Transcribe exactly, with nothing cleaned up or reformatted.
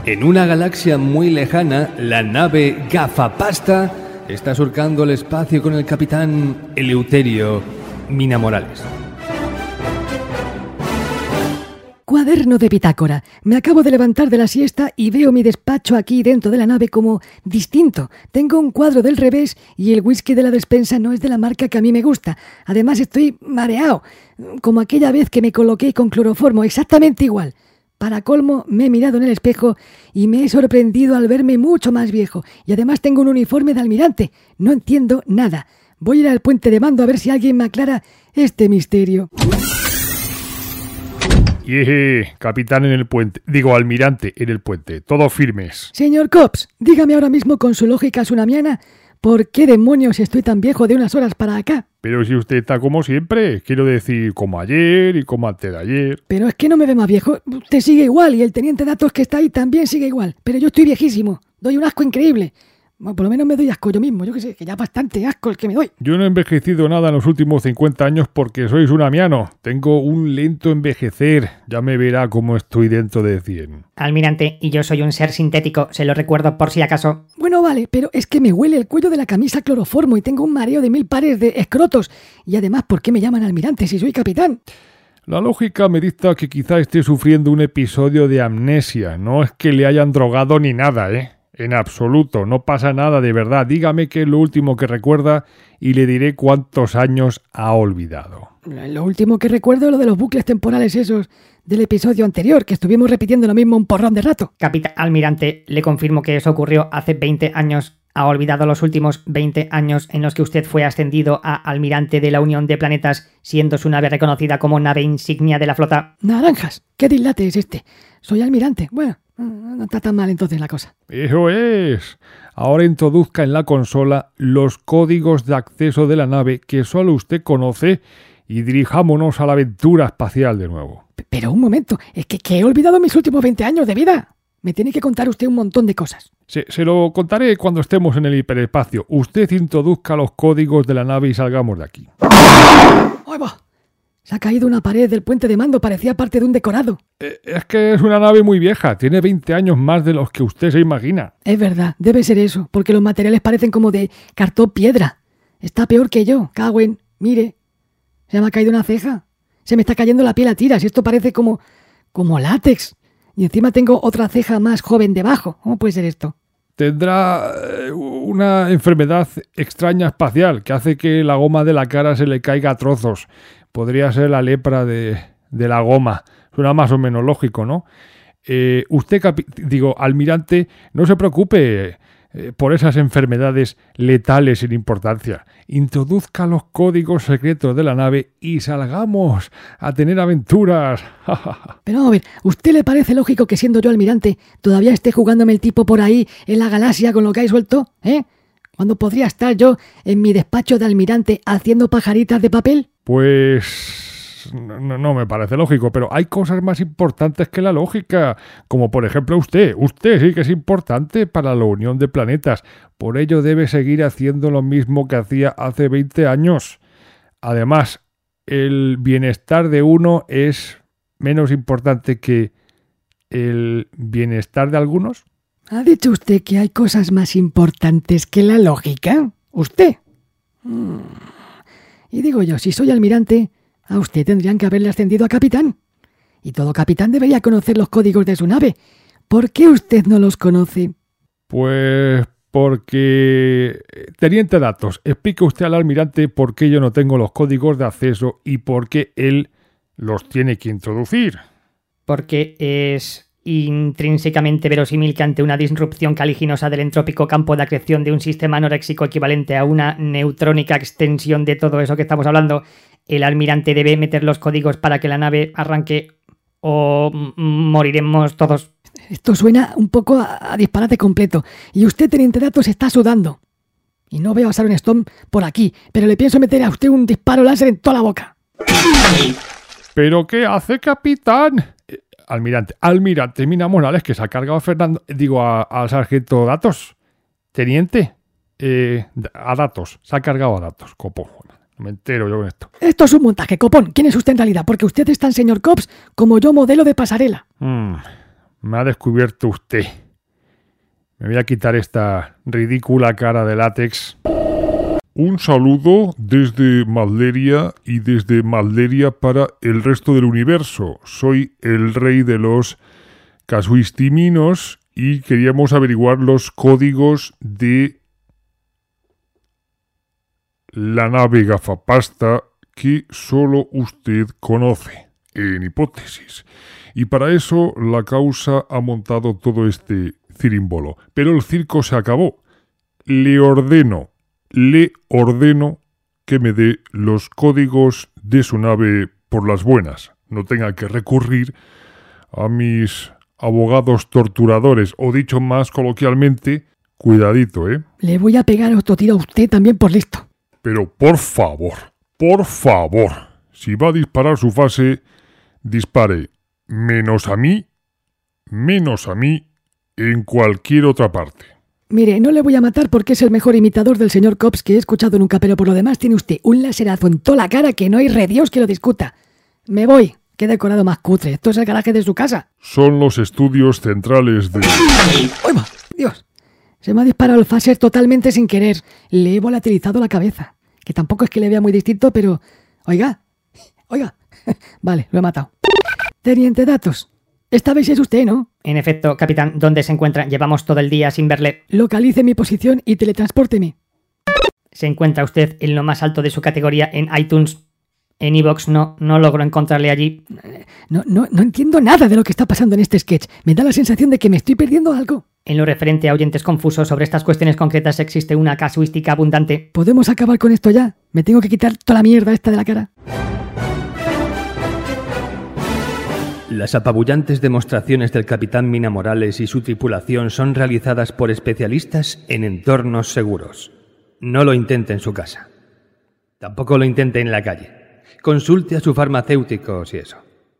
En una galaxia muy lejana, la nave Gafapasta está surcando el espacio con el capitán Eleuterio Mina Morales. Cuaderno de bitácora. Me acabo de levantar de la siesta y veo mi despacho aquí dentro de la nave como distinto. Tengo un cuadro del revés y el whisky de la despensa no es de la marca que a mí me gusta. Además estoy mareado, como aquella vez que me coloqué con cloroformo, exactamente igual. Para colmo, me he mirado en el espejo y me he sorprendido al verme mucho más viejo. Y además tengo un uniforme de almirante. No entiendo nada. Voy a ir al puente de mando a ver si alguien me aclara este misterio. Yeah, capitán en el puente. Digo, almirante en el puente. Todos firmes. Señor Cops, dígame ahora mismo con su lógica tsunamiana, ¿por qué demonios estoy tan viejo de unas horas para acá? Pero si usted está como siempre, quiero decir, como ayer y como antes de ayer. Pero es que no me ve más viejo. Usted sigue igual y el teniente Datos que está ahí también sigue igual. Pero yo estoy viejísimo. Doy un asco increíble. Bueno, por lo menos me doy asco yo mismo. Yo que sé, que ya bastante asco el que me doy. Yo no he envejecido nada en los últimos cincuenta años porque soy tsunamiano. Tengo un lento envejecer. Ya me verá cómo estoy dentro de cien. Almirante, y yo soy un ser sintético. Se lo recuerdo por si acaso. Bueno, vale, pero es que me huele el cuello de la camisa a cloroformo y tengo un mareo de mil pares de escrotos. Y además, ¿por qué me llaman almirante si soy capitán? La lógica me dicta que quizá esté sufriendo un episodio de amnesia. No es que le hayan drogado ni nada, ¿eh? En absoluto, no pasa nada de verdad. Dígame qué es lo último que recuerda y le diré cuántos años ha olvidado. Lo último que recuerdo es lo de los bucles temporales esos del episodio anterior, que estuvimos repitiendo lo mismo un porrón de rato. Capitán Almirante, le confirmo que eso ocurrió hace veinte años. ¿Ha olvidado los últimos veinte años en los que usted fue ascendido a almirante de la Unión de Planetas, siendo su nave reconocida como nave insignia de la flota? Naranjas, ¿qué dislate es este? Soy almirante. Bueno, no está tan mal entonces la cosa. Eso es. Ahora introduzca en la consola los códigos de acceso de la nave que solo usted conoce y dirijámonos a la aventura espacial de nuevo. Pero un momento, es que, que he olvidado mis últimos veinte años de vida. Me tiene que contar usted un montón de cosas. Se, se lo contaré cuando estemos en el hiperespacio. Usted introduzca los códigos de la nave y salgamos de aquí. ¡Ay, va! Se ha caído una pared del puente de mando, parecía parte de un decorado. Eh, es que es una nave muy vieja, tiene veinte años más de los que usted se imagina. Es verdad, debe ser eso, porque los materiales parecen como de cartón piedra. Está peor que yo, Cagüen. Mire, se me ha caído una ceja. Se me está cayendo la piel a tiras y esto parece como, como látex. Y encima tengo otra ceja más joven debajo. ¿Cómo puede ser esto? Tendrá una enfermedad extraña espacial que hace que la goma de la cara se le caiga a trozos. Podría ser la lepra de, de la goma. Suena más o menos lógico, ¿no? Eh, usted, capi- digo, almirante, no se preocupe eh, por esas enfermedades letales sin importancia. Introduzca los códigos secretos de la nave y salgamos a tener aventuras. Pero a ver, ¿usted le parece lógico que siendo yo almirante todavía esté jugándome el tipo por ahí en la galaxia con lo que hay suelto? ¿Eh? ¿Cuándo podría estar yo en mi despacho de almirante haciendo pajaritas de papel? Pues no, no me parece lógico, pero hay cosas más importantes que la lógica, como por ejemplo usted. Usted sí que es importante para la Unión de Planetas, por ello debe seguir haciendo lo mismo que hacía hace veinte años. Además, el bienestar de uno es menos importante que el bienestar de algunos. ¿Ha dicho usted que hay cosas más importantes que la lógica? ¿Usted? Mm. Y digo yo, si soy almirante, a usted tendrían que haberle ascendido a capitán. Y todo capitán debería conocer los códigos de su nave. ¿Por qué usted no los conoce? Pues porque... Teniente Datos, explique usted al almirante por qué yo no tengo los códigos de acceso y por qué él los tiene que introducir. Porque es intrínsecamente verosímil que ante una disrupción caliginosa del entrópico campo de acreción de un sistema anoréxico equivalente a una neutrónica extensión de todo eso que estamos hablando, el almirante debe meter los códigos para que la nave arranque o moriremos todos. Esto suena un poco a, a disparate completo. Y usted, teniente Datos, está sudando. Y no veo a Sharon Stone por aquí, pero le pienso meter a usted un disparo láser en toda la boca. ¿Pero qué hace, capitán? Eh, almirante, almirante Mina Morales, que se ha cargado a Fernando, digo, al sargento Datos. Teniente, eh, a Datos, se ha cargado a Datos, copo. No me entero yo con esto. Esto es un montaje, copón. ¿Quién es usted en realidad? Porque usted es tan señor Cops como yo modelo de pasarela. Mm, Me ha descubierto usted. Me voy a quitar esta ridícula cara de látex. Un saludo desde Malderia y desde Malderia para el resto del universo. Soy el rey de los casuistiminos y queríamos averiguar los códigos de la nave gafapasta que solo usted conoce, en hipótesis. Y para eso la causa ha montado todo este cirimbolo. Pero el circo se acabó. Le ordeno, le ordeno que me dé los códigos de su nave por las buenas. No tenga que recurrir a mis abogados torturadores, o dicho más coloquialmente, cuidadito, ¿eh? Le voy a pegar otro tiro a usted también por listo. Pero por favor, por favor, si va a disparar su fase, dispare menos a mí, menos a mí, en cualquier otra parte. Mire, no le voy a matar porque es el mejor imitador del señor Cops que he escuchado nunca, pero por lo demás tiene usted un laserazo en toda la cara que no hay redios que lo discuta. Me voy. Qué decorado más cutre. Esto es el garaje de su casa. Son los estudios centrales de... ¡Uy, ma! Dios! Se me ha disparado el phaser totalmente sin querer. Le he volatilizado la cabeza. Que tampoco es que le vea muy distinto, pero... Oiga, oiga. Vale, lo he matado. Teniente Datos. Esta vez es usted, ¿no? En efecto, capitán, ¿dónde se encuentra? Llevamos todo el día sin verle. Localice mi posición y teletranspórteme. Se encuentra usted en lo más alto de su categoría en iTunes. En iVoox no, no logro encontrarle allí. No, no, no entiendo nada de lo que está pasando en este sketch. Me da la sensación de que me estoy perdiendo algo. En lo referente a oyentes confusos sobre estas cuestiones concretas existe una casuística abundante. ¿Podemos acabar con esto ya? Me tengo que quitar toda la mierda esta de la cara. Las apabullantes demostraciones del capitán Mina Morales y su tripulación son realizadas por especialistas en entornos seguros. No lo intente en su casa. Tampoco lo intente en la calle. Consulte a su farmacéutico si eso.